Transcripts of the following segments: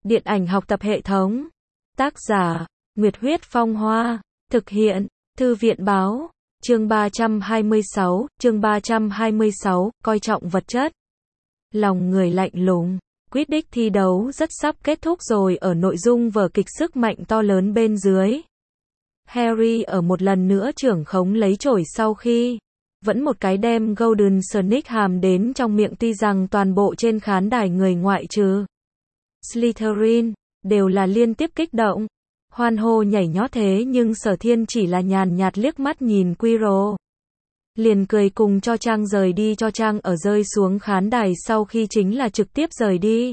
Điện ảnh học tập hệ thống. Tác giả, Nguyệt Huyết Phong Hoa. Thực hiện, Thư viện Báo. Chương 326, coi trọng vật chất. Lòng người lạnh lùng. Quidditch thi đấu rất sắp kết thúc rồi ở nội dung vở kịch sức mạnh to lớn bên dưới. Harry ở một lần nữa trưởng khống lấy chổi sau khi vẫn một cái đem Golden Snake hàm đến trong miệng, tuy rằng toàn bộ trên khán đài người ngoại trừ Slytherin đều là liên tiếp kích động, hoan hô nhảy nhót, thế nhưng Sở Thiên chỉ là nhàn nhạt liếc mắt nhìn Quirrell, liền cười cùng Cho Chang rời đi. Cho Chang ở rơi xuống khán đài sau khi chính là trực tiếp rời đi,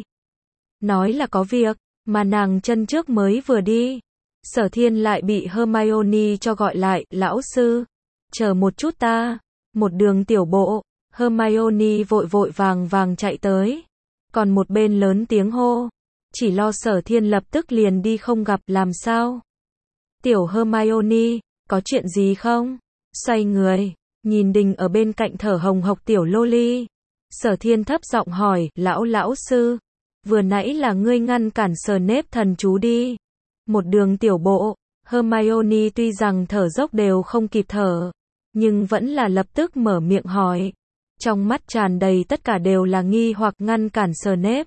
nói là có việc, mà nàng chân trước mới vừa đi, Sở Thiên lại bị Hermione cho gọi lại. Lão sư, chờ một chút ta. Một đường tiểu bộ, Hermione vội vội vàng vàng chạy tới, còn một bên lớn tiếng hô, chỉ lo Sở Thiên lập tức liền đi không gặp. Làm sao? Tiểu Hermione, có chuyện gì không? Xoay người, nhìn Đình ở bên cạnh thở hồng hộc tiểu Loli. Sở Thiên thấp giọng hỏi, lão sư, vừa nãy là ngươi ngăn cản Snape thần chú đi. Một đường tiểu bộ, Hermione tuy rằng thở dốc đều không kịp thở, nhưng vẫn là lập tức mở miệng hỏi, trong mắt tràn đầy tất cả đều là nghi hoặc. Ngăn cản Snape.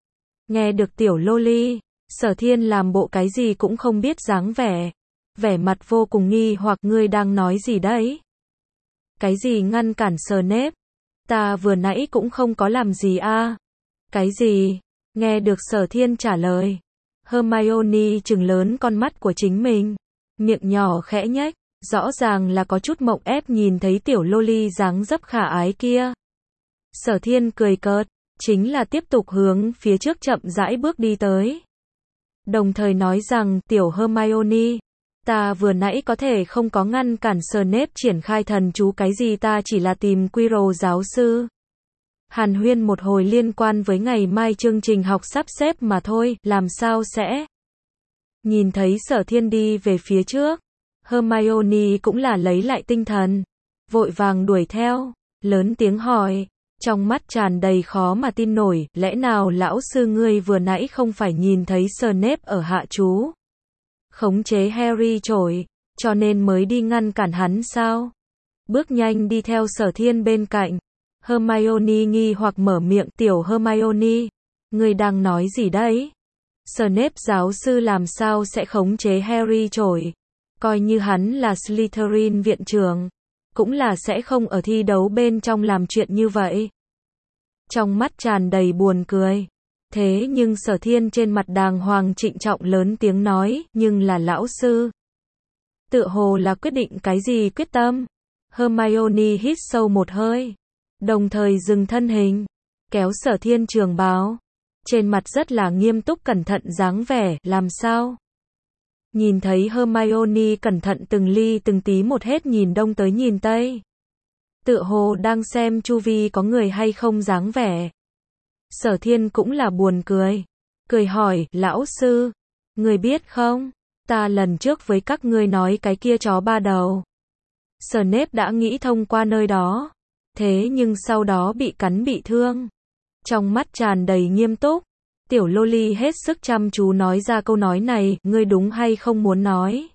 Nghe được tiểu Loli, Sở Thiên làm bộ cái gì cũng không biết dáng vẻ, vẻ mặt vô cùng nghi hoặc. Ngươi đang nói gì đấy? Cái gì ngăn cản Snape? Ta vừa nãy cũng không có làm gì a. Cái gì? Nghe được Sở Thiên trả lời, Hermione trừng lớn con mắt của chính mình, miệng nhỏ khẽ nhếch, rõ ràng là có chút mộng ép nhìn thấy tiểu Loli dáng dấp khả ái kia. Sở Thiên cười cợt, chính là tiếp tục hướng phía trước chậm rãi bước đi tới, đồng thời nói rằng, tiểu Hermione, ta vừa nãy có thể không có ngăn cản Snape triển khai thần chú cái gì, ta chỉ là tìm Quirrell giáo sư hàn huyên một hồi liên quan với ngày mai chương trình học sắp xếp mà thôi. Làm sao sẽ? Nhìn thấy Sở Thiên đi về phía trước, Hermione cũng là lấy lại tinh thần, vội vàng đuổi theo, lớn tiếng hỏi, trong mắt tràn đầy khó mà tin nổi, lẽ nào lão sư ngươi vừa nãy không phải nhìn thấy Snape ở hạ chú khống chế Harry chổi, cho nên mới đi ngăn cản hắn sao? Bước nhanh đi theo Sở Thiên bên cạnh, Hermione nghi hoặc mở miệng, tiểu Hermione, ngươi đang nói gì đấy? Snape giáo sư làm sao sẽ khống chế Harry chổi? Coi như hắn là Slytherin viện trưởng, cũng là sẽ không ở thi đấu bên trong làm chuyện như vậy. Trong mắt tràn đầy buồn cười. Thế nhưng Sở Thiên trên mặt đàng hoàng trịnh trọng lớn tiếng nói, nhưng là lão sư. Tựa hồ là quyết định cái gì quyết tâm. Hermione hít sâu một hơi, đồng thời dừng thân hình, kéo Sở Thiên trường bào, trên mặt rất là nghiêm túc cẩn thận dáng vẻ. Làm sao? Nhìn thấy Hermione cẩn thận từng ly từng tí một hết nhìn đông tới nhìn tây, tựa hồ đang xem chu vi có người hay không dáng vẻ. Sở Thiên cũng là buồn cười, cười hỏi, lão sư, người biết không, ta lần trước với các ngươi nói cái kia chó ba đầu, Snape đã nghĩ thông qua nơi đó, thế nhưng sau đó bị cắn bị thương. Trong mắt tràn đầy nghiêm túc, tiểu Loli hết sức chăm chú nói ra câu nói này, ngươi đúng hay không muốn nói?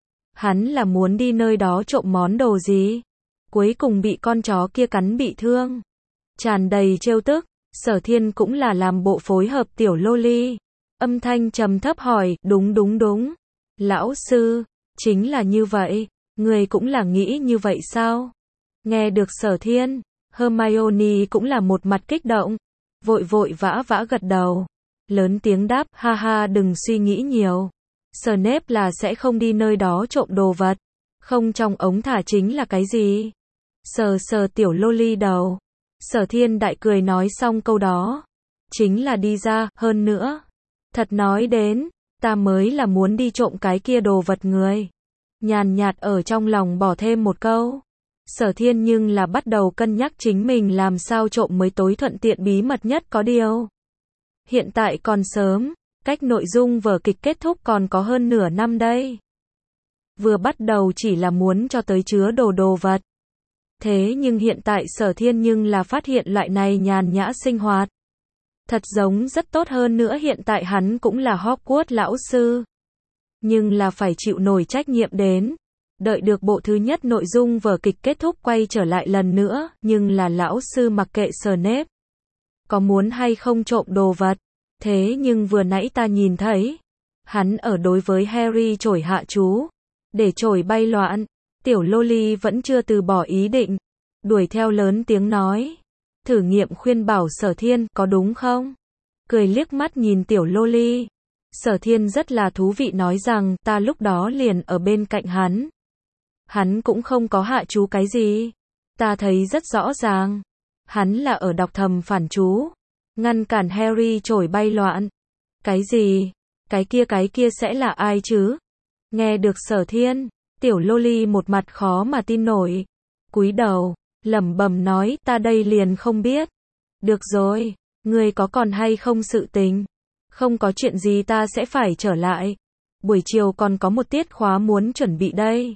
Hắn là muốn đi nơi đó trộm món đồ gì? Cuối cùng bị con chó kia cắn bị thương. Tràn đầy trêu tức, Sở Thiên cũng là làm bộ phối hợp tiểu Loli. Âm thanh trầm thấp hỏi, đúng. Lão sư, chính là như vậy, người cũng là nghĩ như vậy sao? Nghe được Sở Thiên, Hermione cũng là một mặt kích động, vội vã gật đầu, lớn tiếng đáp, ha ha, đừng suy nghĩ nhiều. Snape là sẽ không đi nơi đó trộm đồ vật, không trong ống thả chính là cái gì? Sờ tiểu Loli đầu. Sở Thiên đại cười nói xong câu đó, chính là đi ra, hơn nữa, thật nói đến, ta mới là muốn đi trộm cái kia đồ vật người. Nhàn nhạt ở trong lòng bỏ thêm một câu. Sở Thiên nhưng là bắt đầu cân nhắc chính mình làm sao trộm mới tối thuận tiện bí mật nhất. Có điều, hiện tại còn sớm, cách nội dung vở kịch kết thúc còn có hơn nửa năm đây. Vừa bắt đầu chỉ là muốn cho tới chứa đồ vật. Thế nhưng hiện tại Sở Thiên nhưng là phát hiện loại này nhàn nhã sinh hoạt, Thật giống rất tốt, hơn nữa hiện tại hắn cũng là Hogwarts lão sư. Nhưng là phải chịu nổi trách nhiệm đến. Đợi được bộ thứ nhất nội dung vở kịch kết thúc quay trở lại lần nữa, nhưng là lão sư mặc kệ Snape. Có muốn hay không trộm đồ vật. Thế nhưng vừa nãy ta nhìn thấy, hắn ở đối với Harry chổi hạ chú, để chổi bay loạn. Tiểu Loli vẫn chưa từ bỏ ý định, đuổi theo lớn tiếng nói. Thử nghiệm khuyên bảo Sở Thiên, có đúng không? Cười liếc mắt nhìn Tiểu Loli. Sở Thiên rất là thú vị nói rằng, ta lúc đó liền ở bên cạnh hắn. Hắn cũng không có hạ chú cái gì. Ta thấy rất rõ ràng. Hắn là ở đọc thầm phản chú. Ngăn cản Harry chổi bay loạn. Cái gì? Cái kia sẽ là ai chứ? Nghe được Sở Thiên, Tiểu Loli một mặt khó mà tin nổi. Cúi đầu, lẩm bẩm nói, ta đây liền không biết. Được rồi, ngươi có còn hay không sự tình? Không có chuyện gì, ta sẽ phải trở lại. Buổi chiều còn có một tiết khóa muốn chuẩn bị đây.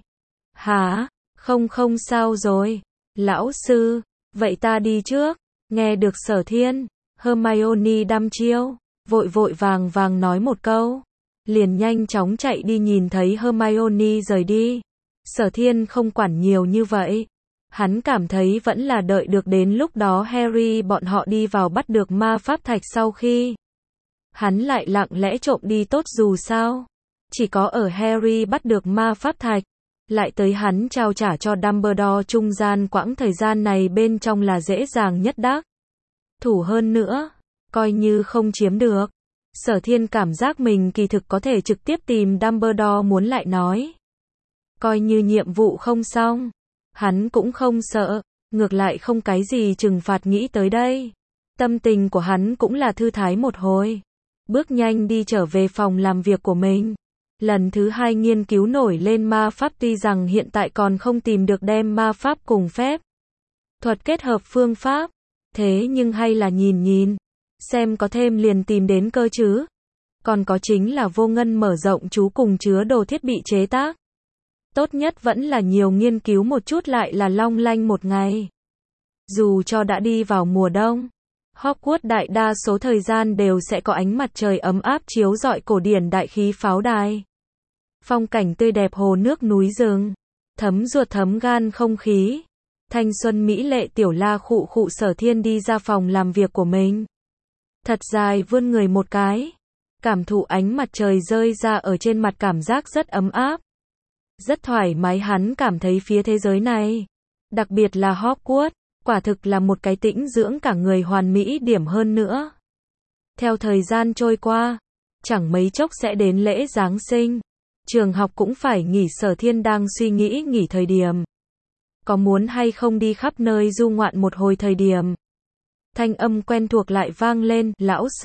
Hả? Không sao rồi. Lão sư, vậy ta đi trước. Nghe được Sở Thiên, Hermione đăm chiêu, vội vàng nói một câu. Liền nhanh chóng chạy đi, nhìn thấy Hermione rời đi. Sở Thiên không quản nhiều như vậy. Hắn cảm thấy vẫn là đợi được đến lúc đó Harry bọn họ đi vào bắt được ma pháp thạch sau khi. Hắn lại lặng lẽ trộm đi tốt, dù sao. Chỉ có ở Harry bắt được ma pháp thạch, lại tới hắn trao trả cho Dumbledore, trung gian quãng thời gian này bên trong là dễ dàng nhất đắc thủ, hơn nữa, coi như không chiếm được. Sở Thiên cảm giác mình kỳ thực có thể trực tiếp tìm Dumbledore muốn lại nói. Coi như nhiệm vụ không xong, hắn cũng không sợ, ngược lại không cái gì trừng phạt nghĩ tới đây. Tâm tình của hắn cũng là thư thái một hồi. Bước nhanh đi trở về phòng làm việc của mình. Lần thứ hai nghiên cứu nổi lên ma pháp, tuy rằng hiện tại còn không tìm được đem ma pháp cùng phép thuật kết hợp phương pháp. Thế nhưng hay là nhìn, xem có thêm liền tìm đến cơ chứ. Còn có chính là vô ngân mở rộng chú cùng chứa đồ thiết bị chế tác. Tốt nhất vẫn là nhiều nghiên cứu một chút, lại là long lanh một ngày. Dù cho đã đi vào mùa đông, Hogwarts đại đa số thời gian đều sẽ có ánh mặt trời ấm áp chiếu rọi cổ điển đại khí pháo đài. Phong cảnh tươi đẹp, hồ nước núi rừng, thấm ruột thấm gan không khí. Thanh xuân mỹ lệ tiểu la khụ khụ. Sở Thiên đi ra phòng làm việc của mình. Thật dài vươn người một cái. Cảm thụ ánh mặt trời rơi ra ở trên mặt, cảm giác rất ấm áp. Rất thoải mái, hắn cảm thấy phía thế giới này, đặc biệt là Hogwarts, quả thực là một cái tĩnh dưỡng cả người hoàn mỹ điểm, hơn nữa. Theo thời gian trôi qua, chẳng mấy chốc sẽ đến lễ Giáng sinh. Trường học cũng phải nghỉ. Sở Thiên đang suy nghĩ nghỉ thời điểm. Có muốn hay không đi khắp nơi du ngoạn một hồi thời điểm. Thanh âm quen thuộc lại vang lên,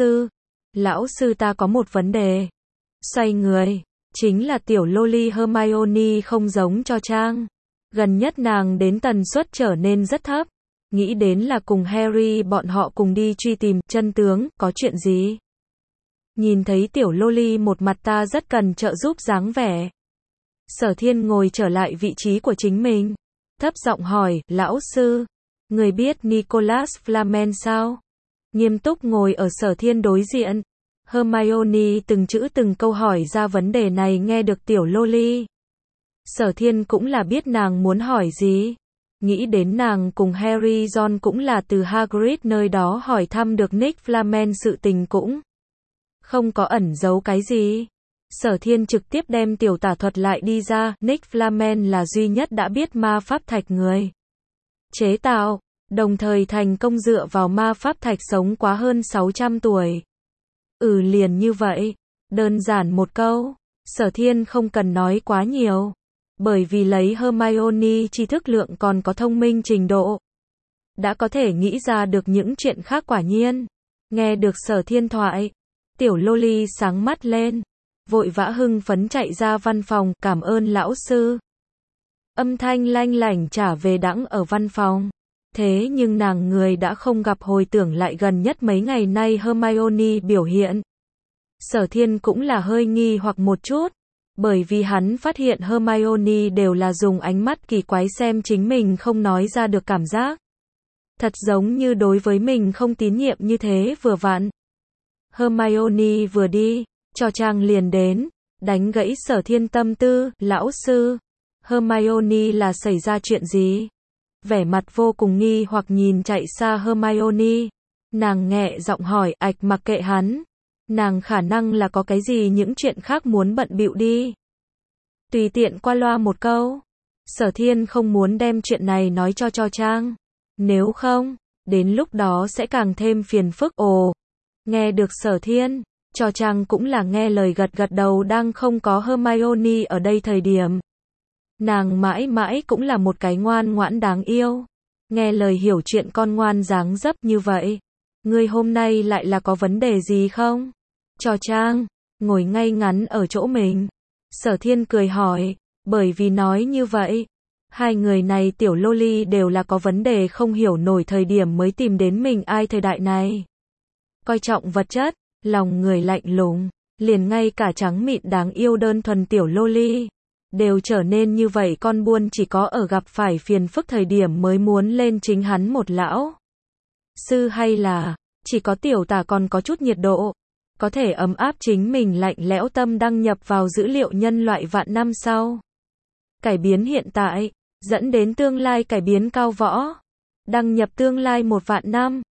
lão sư ta có một vấn đề. Xoay người, chính là tiểu Loli Hermione không giống cho Trang. Gần nhất nàng đến tần suất trở nên rất thấp. Nghĩ đến là cùng Harry bọn họ cùng đi truy tìm chân tướng, có chuyện gì? Nhìn thấy tiểu Loli một mặt ta rất cần trợ giúp dáng vẻ. Sở Thiên ngồi trở lại vị trí của chính mình. Thấp giọng hỏi, lão sư, người biết Nicholas Flamel sao? Nghiêm túc ngồi ở Sở Thiên đối diện. Hermione từng chữ từng câu hỏi ra vấn đề này. Nghe được tiểu Loli, Sở Thiên cũng là biết nàng muốn hỏi gì. Nghĩ đến nàng cùng Harry John cũng là từ Hagrid nơi đó hỏi thăm được Nick Flamel, sự tình cũng không có ẩn giấu cái gì. Sở Thiên trực tiếp đem tiểu tả thuật lại đi ra. Nick Flamel là duy nhất đã biết ma pháp thạch người chế tạo, đồng thời thành công dựa vào ma pháp thạch sống quá hơn 600 tuổi. Liền như vậy. Đơn giản một câu. Sở Thiên không cần nói quá nhiều. Bởi vì lấy Hermione tri thức lượng còn có thông minh trình độ, đã có thể nghĩ ra được những chuyện khác. Quả nhiên. Nghe được Sở Thiên thoại, tiểu Loli sáng mắt lên. Vội vã hưng phấn chạy ra văn phòng, cảm ơn lão sư. Âm thanh lanh lảnh trả về đãng ở văn phòng. Thế nhưng nàng người đã không gặp, hồi tưởng lại gần nhất mấy ngày nay Hermione biểu hiện. Sở Thiên cũng là hơi nghi hoặc một chút. Bởi vì hắn phát hiện Hermione đều là dùng ánh mắt kỳ quái xem chính mình, không nói ra được cảm giác. Thật giống như đối với mình không tín nhiệm như thế, vừa vặn Hermione vừa đi, Cho Chang liền đến, đánh gãy Sở Thiên tâm tư, lão sư. Hermione là xảy ra chuyện gì? Vẻ mặt vô cùng nghi hoặc nhìn chạy xa Hermione. Nàng nhẹ giọng hỏi, ạch mặc kệ hắn. Nàng khả năng là có cái gì những chuyện khác muốn bận bịu đi. Tùy tiện qua loa một câu. Sở Thiên không muốn đem chuyện này nói cho Chang. Nếu không, đến lúc đó sẽ càng thêm phiền phức. Ồ, nghe được Sở Thiên, Cho Chang cũng là nghe lời gật gật đầu, đang không có Hermione ở đây thời điểm. Nàng mãi mãi cũng là một cái ngoan ngoãn đáng yêu. Nghe lời hiểu chuyện con ngoan dáng dấp như vậy. Ngươi hôm nay lại là có vấn đề gì không? Cho Chang, ngồi ngay ngắn ở chỗ mình. Sở Thiên cười hỏi, bởi vì nói như vậy. Hai người này tiểu loli đều là có vấn đề không hiểu nổi thời điểm mới tìm đến mình ai thời đại này. Coi trọng vật chất, lòng người lạnh lùng, liền ngay cả trắng mịn đáng yêu đơn thuần tiểu loli. Đều trở nên như vậy, con buôn chỉ có ở gặp phải phiền phức thời điểm mới muốn lên chính hắn một lão sư, hay là chỉ có tiểu tả còn có chút nhiệt độ, có thể ấm áp chính mình lạnh lẽo tâm đăng nhập vào dữ liệu nhân loại vạn năm sau. Cải biến hiện tại, dẫn đến tương lai cải biến cao võ. Đăng nhập tương lai 1 vạn năm.